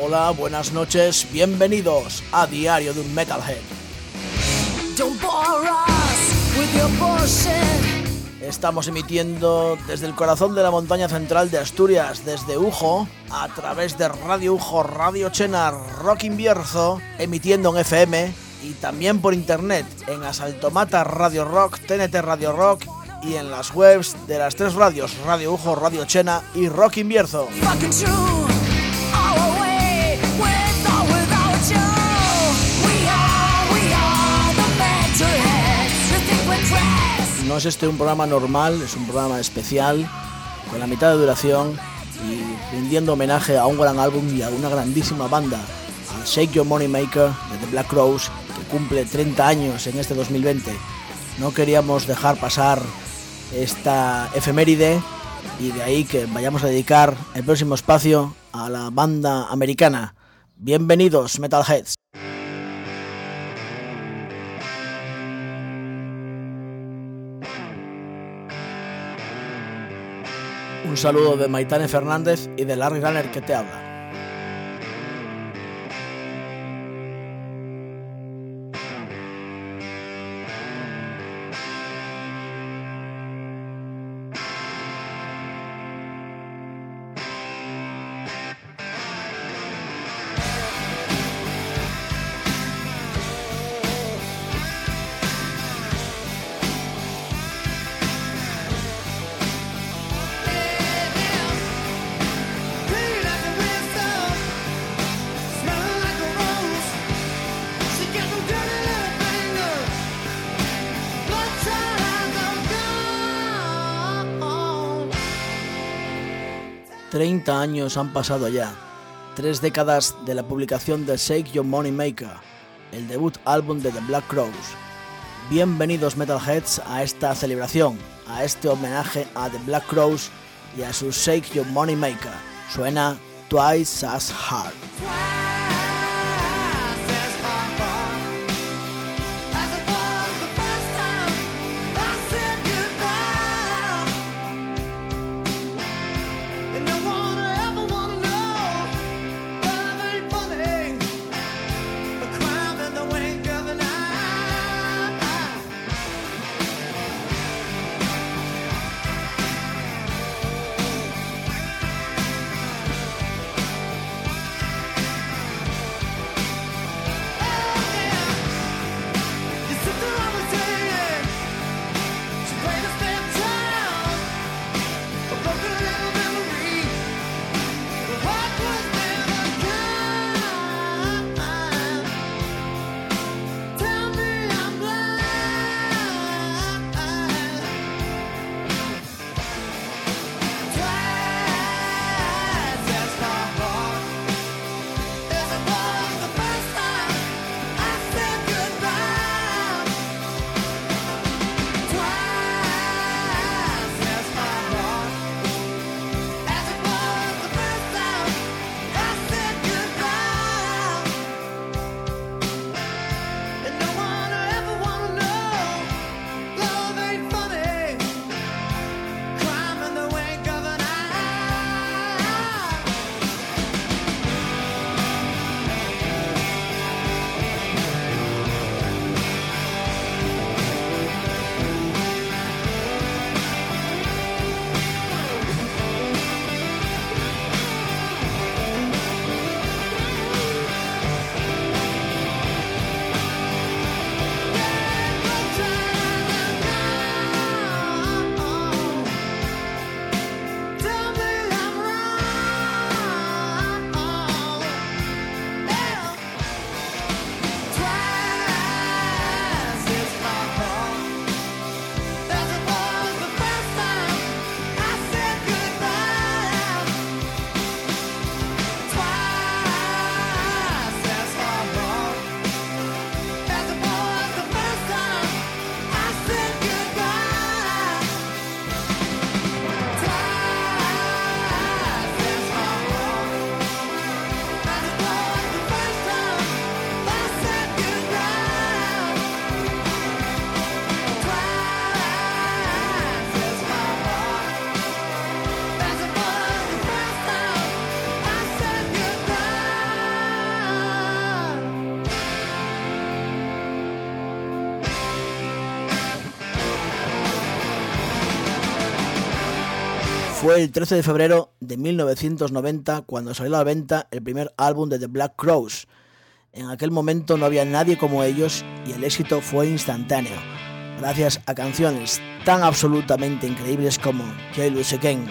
Hola, buenas noches, bienvenidos a Diario de un Metalhead. Estamos emitiendo desde el corazón de la montaña central de Asturias, desde Ujo, a través de Radio Ujo, Radio Chena, Rock Invierzo, emitiendo en FM y también por internet en Asaltomata Radio Rock, TNT Radio Rock y en las webs de las tres radios, Radio Ujo, Radio Chena y Rock Invierzo. No es este un programa normal, es un programa especial, con la mitad de duración y rindiendo homenaje a un gran álbum y a una grandísima banda, a Shake Your Money Maker de The Black Crowes, que cumple 30 años en este 2020. No queríamos dejar pasar esta efeméride y de ahí que vayamos a dedicar el próximo espacio a la banda americana. Bienvenidos, Metalheads. Un saludo de Maitane Fernández y de Larry Runner que te habla. ...30 años han pasado ya, 3 décadas de la publicación de Shake Your Money Maker, el debut álbum de The Black Crowes. Bienvenidos Metalheads a esta celebración, a este homenaje a The Black Crowes y a su Shake Your Money Maker. Suena Twice as Hard. Fue el 13 de febrero de 1990 cuando salió a la venta el primer álbum de The Black Crowes. En aquel momento no había nadie como ellos y el éxito fue instantáneo, gracias a canciones tan absolutamente increíbles como Jealous Again.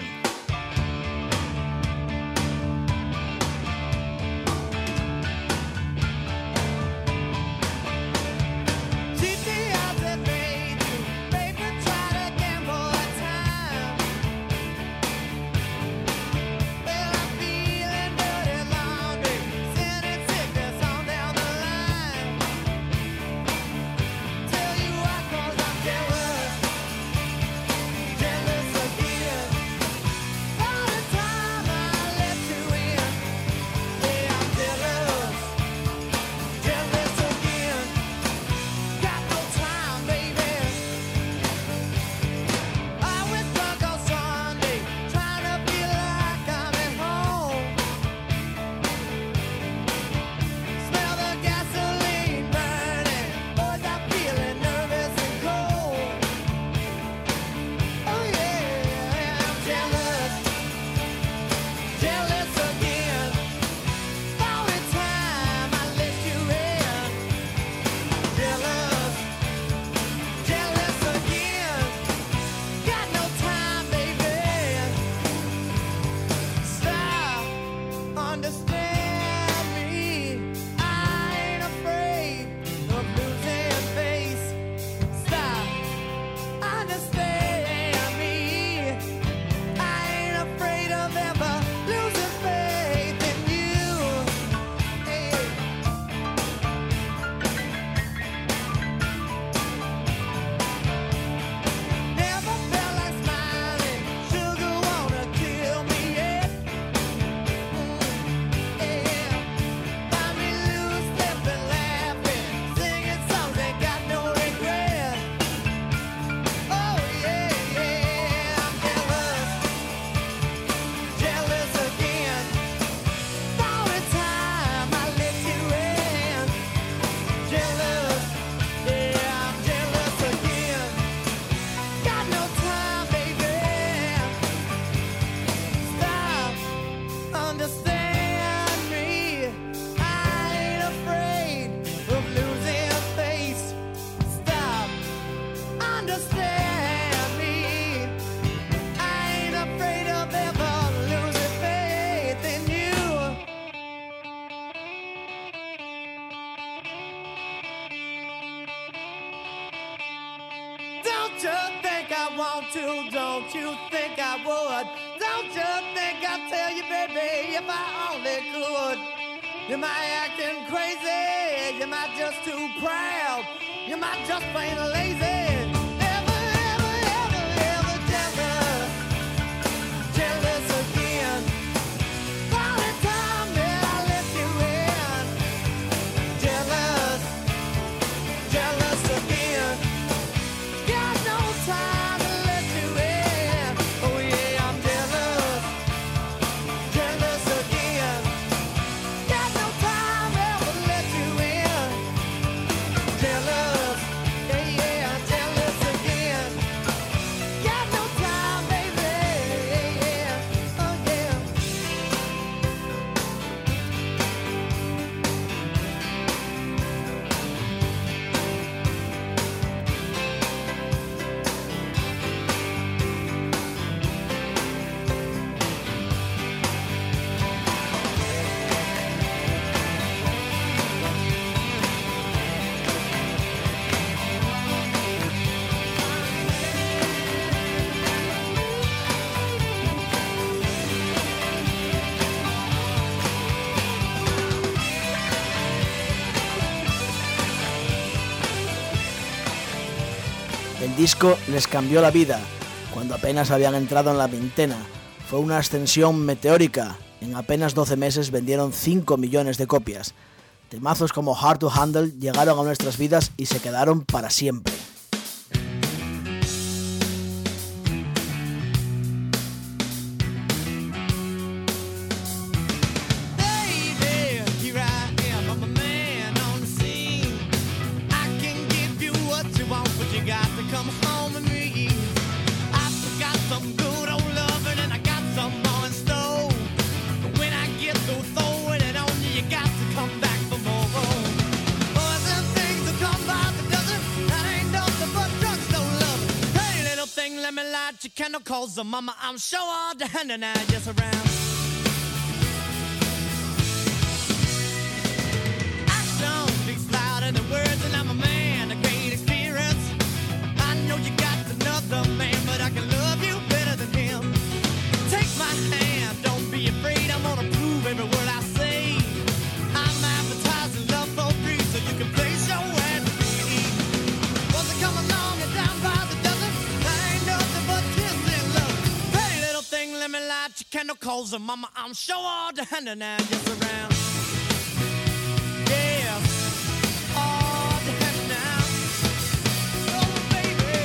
Don't you think I would? Don't you think I'd tell you, baby, if I only could? You might acting crazy, you might just too proud, you might just plain lazy. Ever, ever, ever, ever jealous, jealous again. All the time that I let you in, jealous, jealous again. Got no time. El disco les cambió la vida cuando apenas habían entrado en la veintena. Fue una ascensión meteórica. En apenas 12 meses vendieron 5 millones de copias. Temazos como Hard to Handle llegaron a nuestras vidas y se quedaron para siempre. Come home and me. I forgot some good old loving and I got candle calls the mama. I'm sure all the hand and I just around. Action speaks louder than words, and I'm a man of great experience. I know you got another man, but I can love you better than him. Take my hand, don't be afraid. I'm gonna prove every word I say. I'm advertising love for free, so you can place your ad to me. Was it come along and down by the dozen? I ain't nothing but kissing love. Pretty little thing, let me light your candle calls her mama. I'm sure all the hand and I just around. Yeah, all the hand now. Oh baby,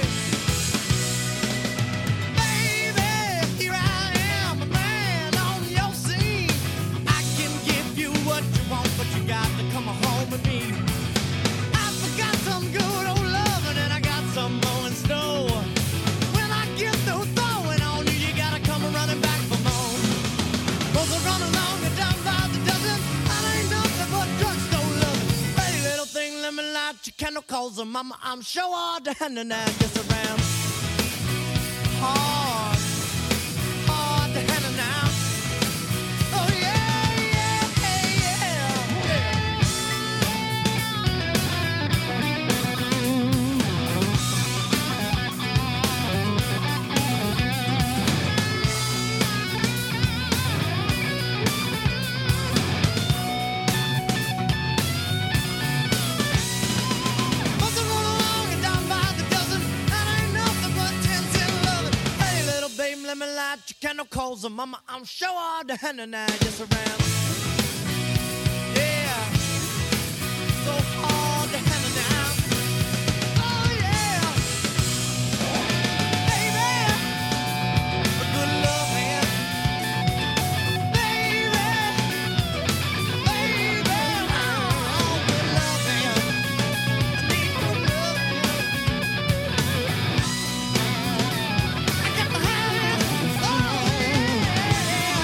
baby, here I am, a man on your scene. I can give you what you want, but you got to come home with me. I forgot some good old loving, and I got some more in store. When I get through throwing on you, you gotta come running back for more. Both are running along and down by the dozen. I ain't nothing but drugstore loving. Pretty little thing, let me light your candle calls her mama. I'm sure all the hand and I just around. Hard, hard to handle now. Oh yeah, yeah, yeah, yeah. Must have run along and down by the dozen. That ain't nothing but 10 loving. Hey, little babe, let me light your candle calls her mama. I'm sure all the hand and I just around. Yeah, so hard to handle now. Oh yeah, baby, a good love man. Baby, baby, oh, good love man. I need good love man. I got to have it. Oh yeah,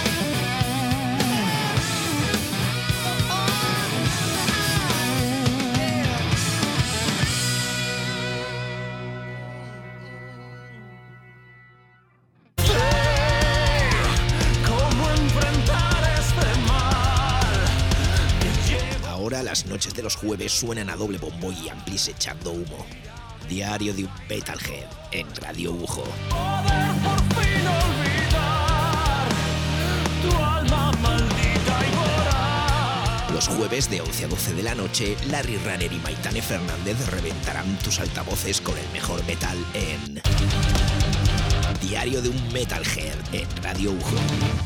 Ahora las noches de los jueves suenan a doble bombo y amplis echando humo. Diario de un metalhead en Radio Ujo. Poder por fin olvidar tu alma maldita y voraz. Los jueves de 11 a 12 de la noche, Larry Runner y Maitane Fernández reventarán tus altavoces con el mejor metal en Diario de un metalhead en Radio Ujo.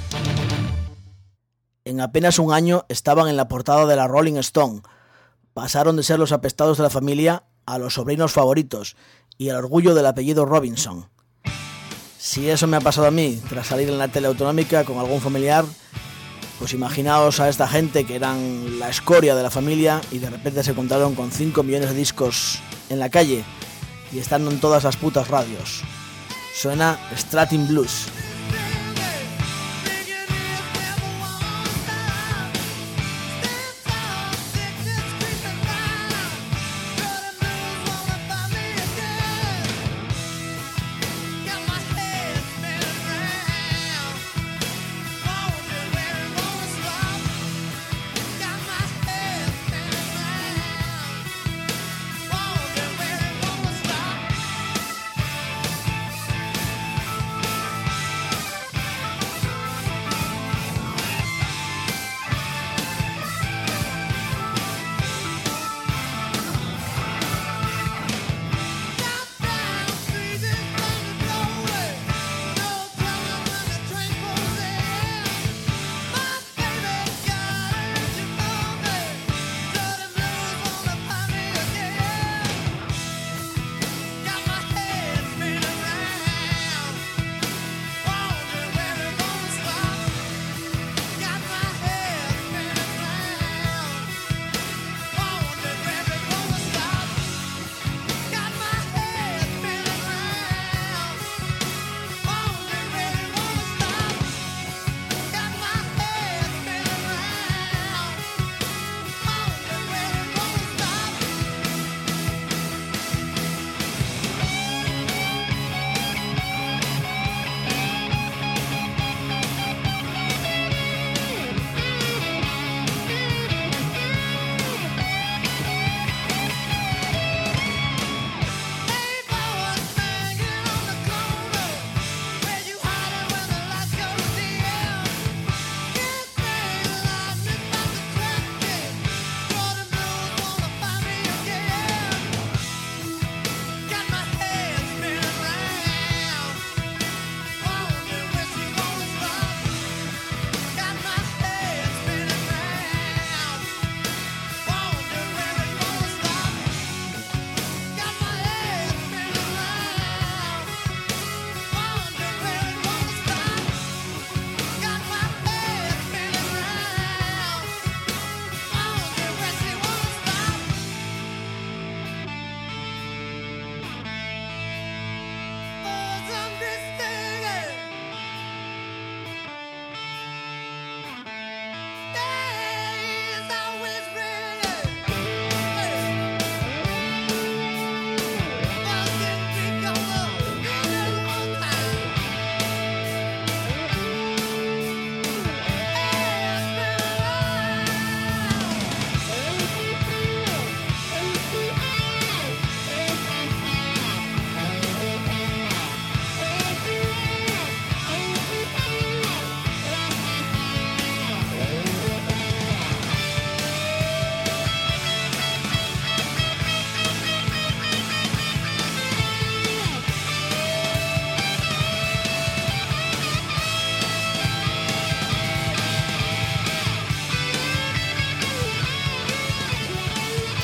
En apenas un año estaban en la portada de la Rolling Stone. Pasaron de ser los apestados de la familia a los sobrinos favoritos y el orgullo del apellido Robinson. Si eso me ha pasado a mí tras salir en la tele autonómica con algún familiar, pues imaginaos a esta gente que eran la escoria de la familia y de repente se encontraron con 5 millones de discos en la calle y estando en todas las putas radios. Suena Stratin Blues.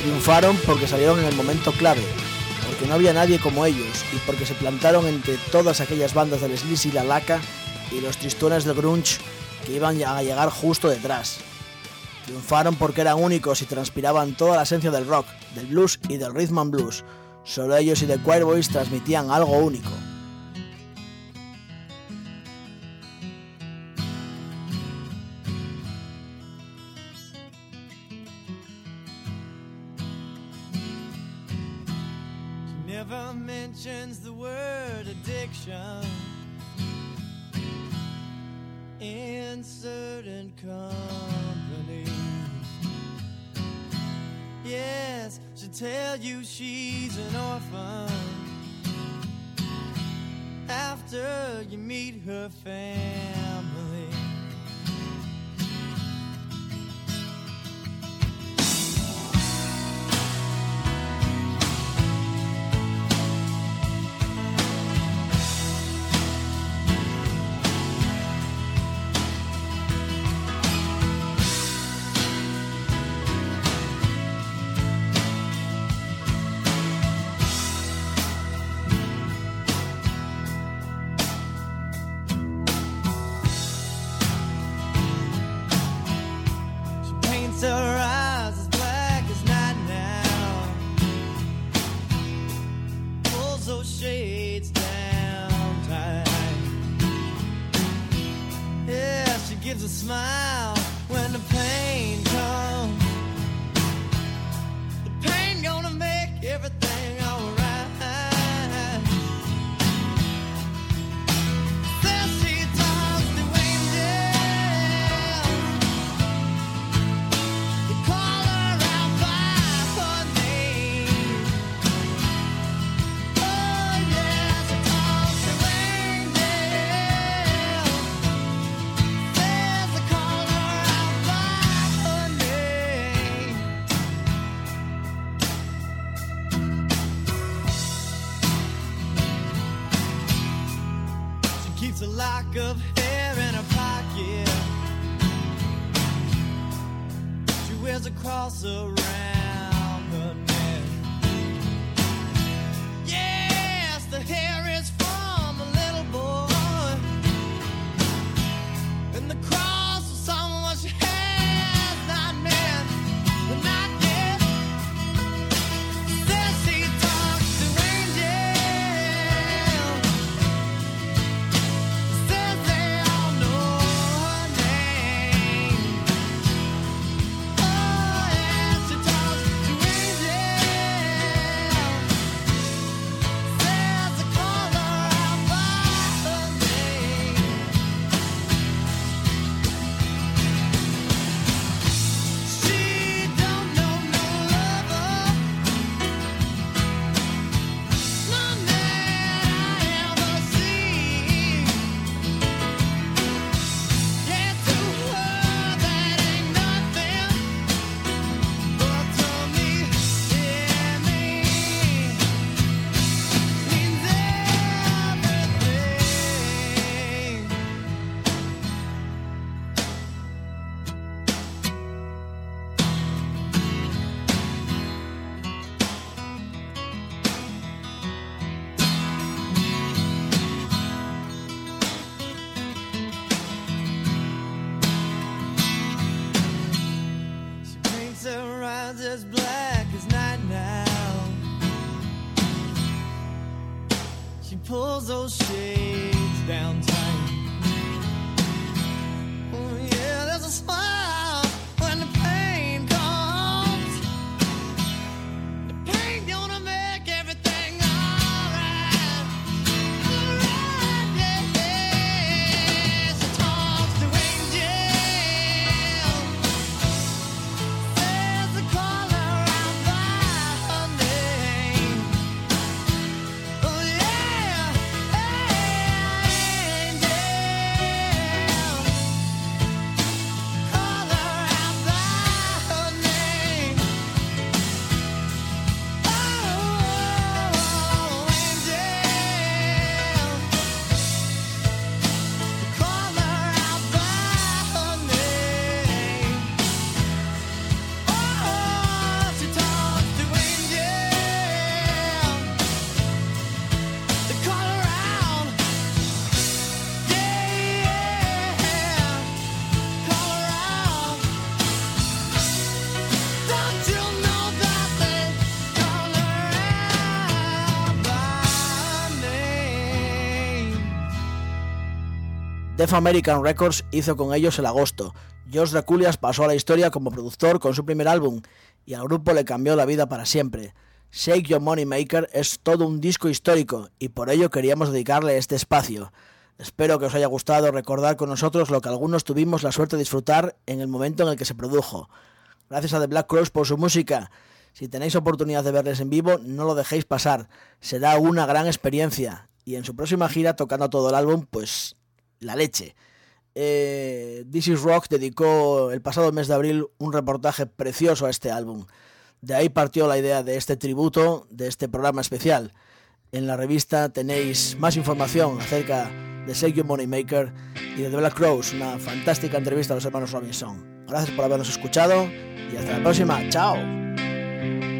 Triunfaron porque salieron en el momento clave, porque no había nadie como ellos y porque se plantaron entre todas aquellas bandas del Sleazy y la laca y los tristones del grunge que iban a llegar justo detrás. Triunfaron porque eran únicos y transpiraban toda la esencia del rock, del blues y del rhythm and blues. Solo ellos y The Queerboys transmitían algo único. Never mentions the word addiction in certain company. Yes, she'll tell you she's an orphan after you meet her family. Her eyes as black as night now, pulls those shades down tight. Yeah, she gives a smile when the pain comes. The pain gonna make everything alright. Says she talks to angels, call her out by her name. Oh yes, she talks to angels. Says I call her out by her name. She keeps a lock of hair in her pocket. Wears a cross around her neck. Yes, the hair is from a little boy, and the cross was someone she has not met, but not yet. Says she talks to angels. Says they all know her name. As black as night now, she pulls those shades down tight. Oh yeah, there's a smile when the pain comes. The pain gonna make everything alright. Alright, yeah, yeah. She talks to angels. Says the call her out by her name. Oh yeah, angels. Def American Records hizo con ellos el agosto. Josh Draculias pasó a la historia como productor con su primer álbum y al grupo le cambió la vida para siempre. Shake Your Money Maker es todo un disco histórico y por ello queríamos dedicarle este espacio. Espero que os haya gustado recordar con nosotros lo que algunos tuvimos la suerte de disfrutar en el momento en el que se produjo. Gracias a The Black Crowes por su música. Si tenéis oportunidad de verles en vivo, no lo dejéis pasar. Será una gran experiencia. Y en su próxima gira, tocando todo el álbum, pues la leche. This Is Rock dedicó el pasado mes de abril un reportaje precioso a este álbum. De ahí partió la idea de este tributo, de este programa especial. En la revista tenéis más información acerca de Shake Your Money Maker y de The Black Crowes, una fantástica entrevista a los hermanos Robinson. Gracias por habernos escuchado y hasta la próxima. ¡Chao!